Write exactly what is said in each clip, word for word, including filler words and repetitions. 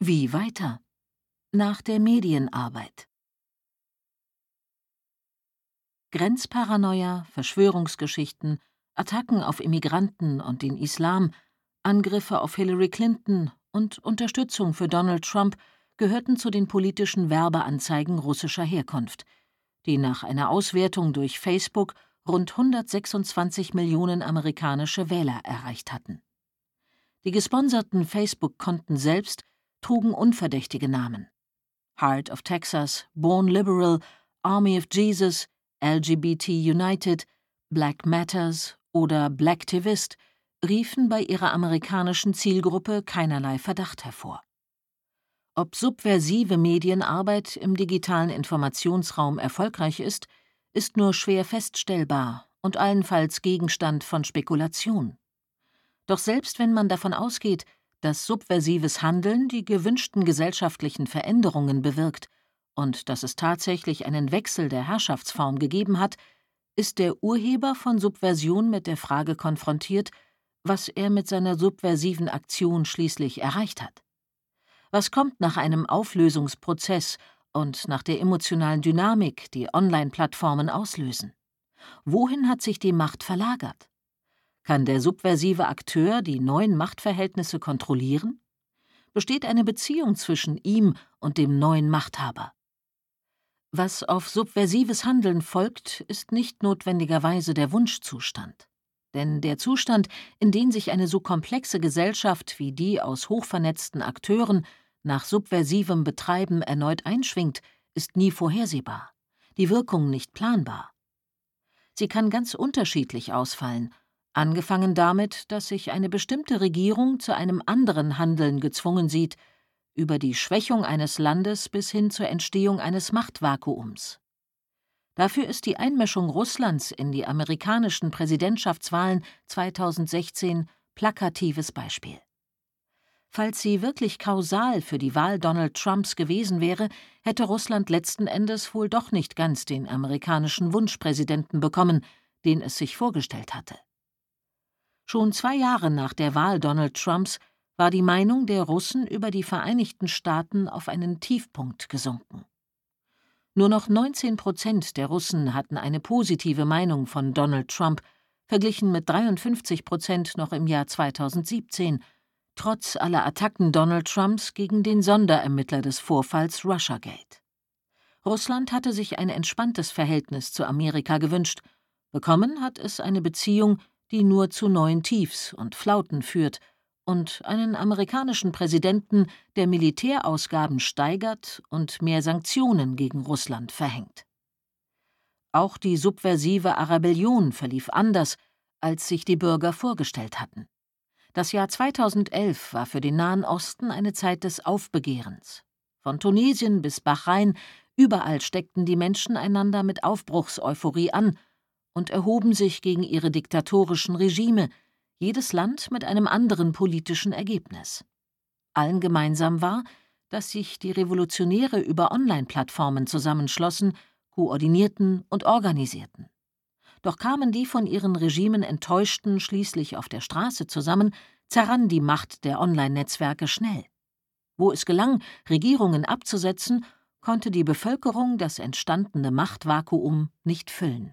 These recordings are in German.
Wie weiter? Nach der Medienarbeit. Grenzparanoia, Verschwörungsgeschichten, Attacken auf Immigranten und den Islam, Angriffe auf Hillary Clinton und Unterstützung für Donald Trump gehörten zu den politischen Werbeanzeigen russischer Herkunft, die nach einer Auswertung durch Facebook rund hundertsechsundzwanzig Millionen amerikanische Wähler erreicht hatten. Die gesponserten Facebook-Konten selbst trugen unverdächtige Namen: Heart of Texas, Born Liberal, Army of Jesus, L G B T United, Black Matters oder Blacktivist riefen bei ihrer amerikanischen Zielgruppe keinerlei Verdacht hervor. Ob subversive Medienarbeit im digitalen Informationsraum erfolgreich ist, ist nur schwer feststellbar und allenfalls Gegenstand von Spekulation. Doch selbst wenn man davon ausgeht, dass subversives Handeln die gewünschten gesellschaftlichen Veränderungen bewirkt und dass es tatsächlich einen Wechsel der Herrschaftsform gegeben hat, ist der Urheber von Subversion mit der Frage konfrontiert, was er mit seiner subversiven Aktion schließlich erreicht hat. Was kommt nach einem Auflösungsprozess und nach der emotionalen Dynamik, die Online-Plattformen auslösen? Wohin hat sich die Macht verlagert? Kann der subversive Akteur die neuen Machtverhältnisse kontrollieren? Besteht eine Beziehung zwischen ihm und dem neuen Machthaber? Was auf subversives Handeln folgt, ist nicht notwendigerweise der Wunschzustand. Denn der Zustand, in den sich eine so komplexe Gesellschaft wie die aus hochvernetzten Akteuren nach subversivem Betreiben erneut einschwingt, ist nie vorhersehbar, die Wirkung nicht planbar. Sie kann ganz unterschiedlich ausfallen, angefangen damit, dass sich eine bestimmte Regierung zu einem anderen Handeln gezwungen sieht, über die Schwächung eines Landes bis hin zur Entstehung eines Machtvakuums. Dafür ist die Einmischung Russlands in die amerikanischen Präsidentschaftswahlen zweitausendsechzehn plakatives Beispiel. Falls sie wirklich kausal für die Wahl Donald Trumps gewesen wäre, hätte Russland letzten Endes wohl doch nicht ganz den amerikanischen Wunschpräsidenten bekommen, den es sich vorgestellt hatte. Schon zwei Jahre nach der Wahl Donald Trumps war die Meinung der Russen über die Vereinigten Staaten auf einen Tiefpunkt gesunken. Nur noch neunzehn Prozent der Russen hatten eine positive Meinung von Donald Trump, verglichen mit dreiundfünfzig Prozent noch im Jahr zweitausendsiebzehn, trotz aller Attacken Donald Trumps gegen den Sonderermittler des Vorfalls Russiagate. Russland hatte sich ein entspanntes Verhältnis zu Amerika gewünscht, bekommen hat es eine Beziehung, die nur zu neuen Tiefs und Flauten führt, und einen amerikanischen Präsidenten, der Militärausgaben steigert und mehr Sanktionen gegen Russland verhängt. Auch die subversive Arabellion verlief anders, als sich die Bürger vorgestellt hatten. Das Jahr zweitausendelf war für den Nahen Osten eine Zeit des Aufbegehrens. Von Tunesien bis Bahrain, überall steckten die Menschen einander mit Aufbruchseuphorie an und erhoben sich gegen ihre diktatorischen Regime, jedes Land mit einem anderen politischen Ergebnis. Allen gemeinsam war, dass sich die Revolutionäre über Online-Plattformen zusammenschlossen, koordinierten und organisierten. Doch kamen die von ihren Regimen Enttäuschten schließlich auf der Straße zusammen, zerrann die Macht der Online-Netzwerke schnell. Wo es gelang, Regierungen abzusetzen, konnte die Bevölkerung das entstandene Machtvakuum nicht füllen.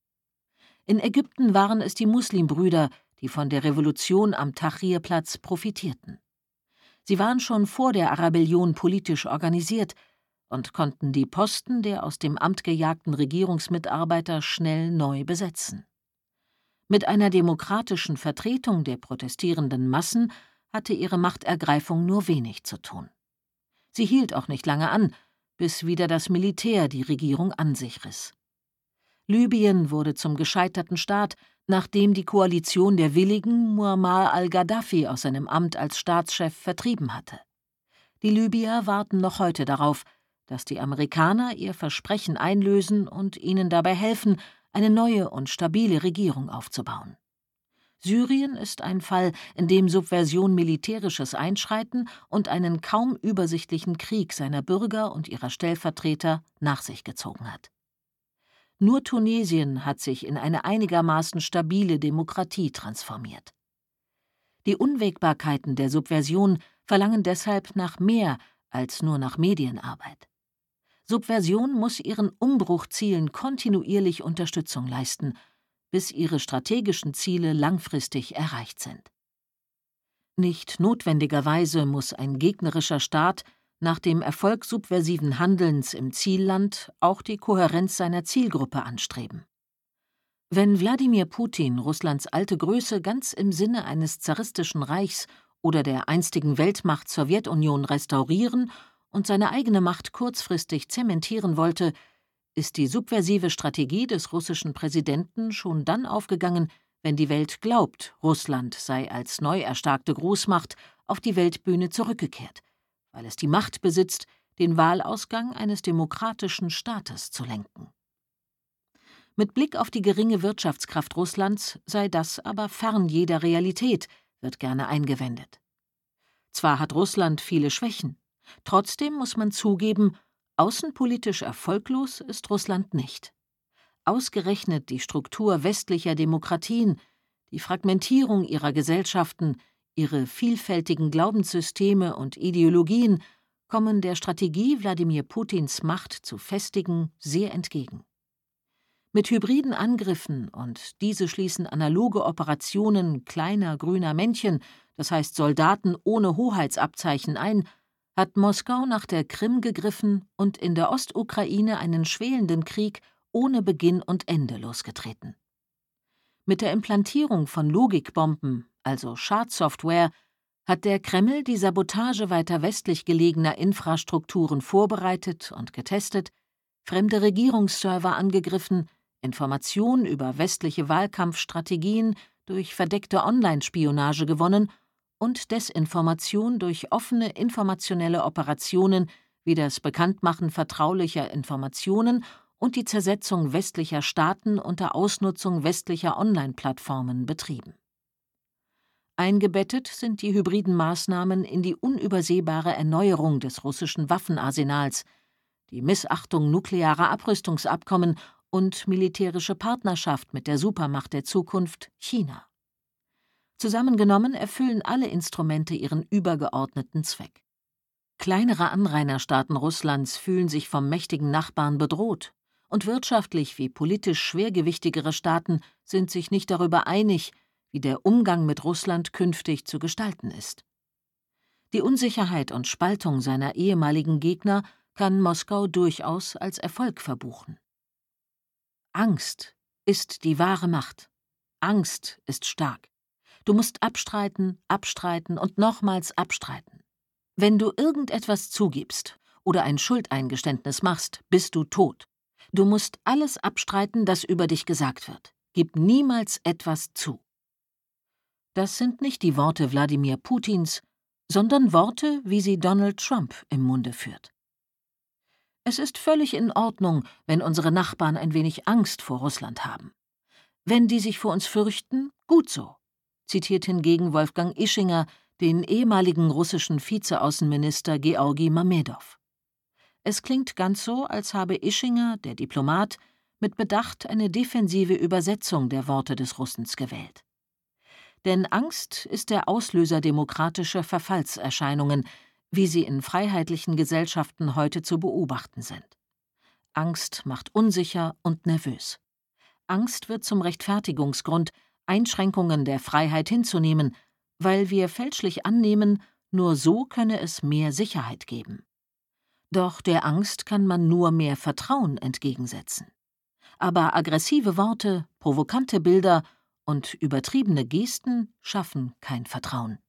In Ägypten waren es die Muslimbrüder, die von der Revolution am Tahrir-Platz profitierten. Sie waren schon vor der Arabellion politisch organisiert und konnten die Posten der aus dem Amt gejagten Regierungsmitarbeiter schnell neu besetzen. Mit einer demokratischen Vertretung der protestierenden Massen hatte ihre Machtergreifung nur wenig zu tun. Sie hielt auch nicht lange an, bis wieder das Militär die Regierung an sich riss. Libyen wurde zum gescheiterten Staat, nachdem die Koalition der Willigen Muammar al-Gaddafi aus seinem Amt als Staatschef vertrieben hatte. Die Libyer warten noch heute darauf, dass die Amerikaner ihr Versprechen einlösen und ihnen dabei helfen, eine neue und stabile Regierung aufzubauen. Syrien ist ein Fall, in dem Subversion militärisches Einschreiten und einen kaum übersichtlichen Krieg seiner Bürger und ihrer Stellvertreter nach sich gezogen hat. Nur Tunesien hat sich in eine einigermaßen stabile Demokratie transformiert. Die Unwägbarkeiten der Subversion verlangen deshalb nach mehr als nur nach Medienarbeit. Subversion muss ihren Umbruchzielen kontinuierlich Unterstützung leisten, bis ihre strategischen Ziele langfristig erreicht sind. Nicht notwendigerweise muss ein gegnerischer Staat nach dem Erfolg subversiven Handelns im Zielland auch die Kohärenz seiner Zielgruppe anstreben. Wenn Wladimir Putin Russlands alte Größe ganz im Sinne eines zaristischen Reichs oder der einstigen Weltmacht Sowjetunion restaurieren und seine eigene Macht kurzfristig zementieren wollte, ist die subversive Strategie des russischen Präsidenten schon dann aufgegangen, wenn die Welt glaubt, Russland sei als neu erstarkte Großmacht auf die Weltbühne zurückgekehrt, weil es die Macht besitzt, den Wahlausgang eines demokratischen Staates zu lenken. Mit Blick auf die geringe Wirtschaftskraft Russlands sei das aber fern jeder Realität, wird gerne eingewendet. Zwar hat Russland viele Schwächen, trotzdem muss man zugeben, außenpolitisch erfolglos ist Russland nicht. Ausgerechnet die Struktur westlicher Demokratien, die Fragmentierung ihrer Gesellschaften, ihre vielfältigen Glaubenssysteme und Ideologien kommen der Strategie Wladimir Putins Macht zu festigen sehr entgegen. Mit hybriden Angriffen, und diese schließen analoge Operationen kleiner grüner Männchen, das heißt Soldaten ohne Hoheitsabzeichen, ein, hat Moskau nach der Krim gegriffen und in der Ostukraine einen schwelenden Krieg ohne Beginn und Ende losgetreten. Mit der Implantierung von Logikbomben, also Schadsoftware, hat der Kreml die Sabotage weiter westlich gelegener Infrastrukturen vorbereitet und getestet, fremde Regierungsserver angegriffen, Informationen über westliche Wahlkampfstrategien durch verdeckte Online-Spionage gewonnen und Desinformation durch offene informationelle Operationen wie das Bekanntmachen vertraulicher Informationen und die Zersetzung westlicher Staaten unter Ausnutzung westlicher Online-Plattformen betrieben. Eingebettet sind die hybriden Maßnahmen in die unübersehbare Erneuerung des russischen Waffenarsenals, die Missachtung nuklearer Abrüstungsabkommen und militärische Partnerschaft mit der Supermacht der Zukunft, China. Zusammengenommen erfüllen alle Instrumente ihren übergeordneten Zweck. Kleinere Anrainerstaaten Russlands fühlen sich vom mächtigen Nachbarn bedroht, und wirtschaftlich wie politisch schwergewichtigere Staaten sind sich nicht darüber einig, wie der Umgang mit Russland künftig zu gestalten ist. Die Unsicherheit und Spaltung seiner ehemaligen Gegner kann Moskau durchaus als Erfolg verbuchen. Angst ist die wahre Macht. Angst ist stark. Du musst abstreiten, abstreiten und nochmals abstreiten. Wenn du irgendetwas zugibst oder ein Schuldeingeständnis machst, bist du tot. Du musst alles abstreiten, das über dich gesagt wird. Gib niemals etwas zu. Das sind nicht die Worte Wladimir Putins, sondern Worte, wie sie Donald Trump im Munde führt. Es ist völlig in Ordnung, wenn unsere Nachbarn ein wenig Angst vor Russland haben. Wenn die sich vor uns fürchten, gut so, zitiert hingegen Wolfgang Ischinger den ehemaligen russischen Vizeaußenminister Georgi Mamedow. Es klingt ganz so, als habe Ischinger, der Diplomat, mit Bedacht eine defensive Übersetzung der Worte des Russens gewählt. Denn Angst ist der Auslöser demokratischer Verfallserscheinungen, wie sie in freiheitlichen Gesellschaften heute zu beobachten sind. Angst macht unsicher und nervös. Angst wird zum Rechtfertigungsgrund, Einschränkungen der Freiheit hinzunehmen, weil wir fälschlich annehmen, nur so könne es mehr Sicherheit geben. Doch der Angst kann man nur mehr Vertrauen entgegensetzen. Aber aggressive Worte, provokante Bilder und übertriebene Gesten schaffen kein Vertrauen.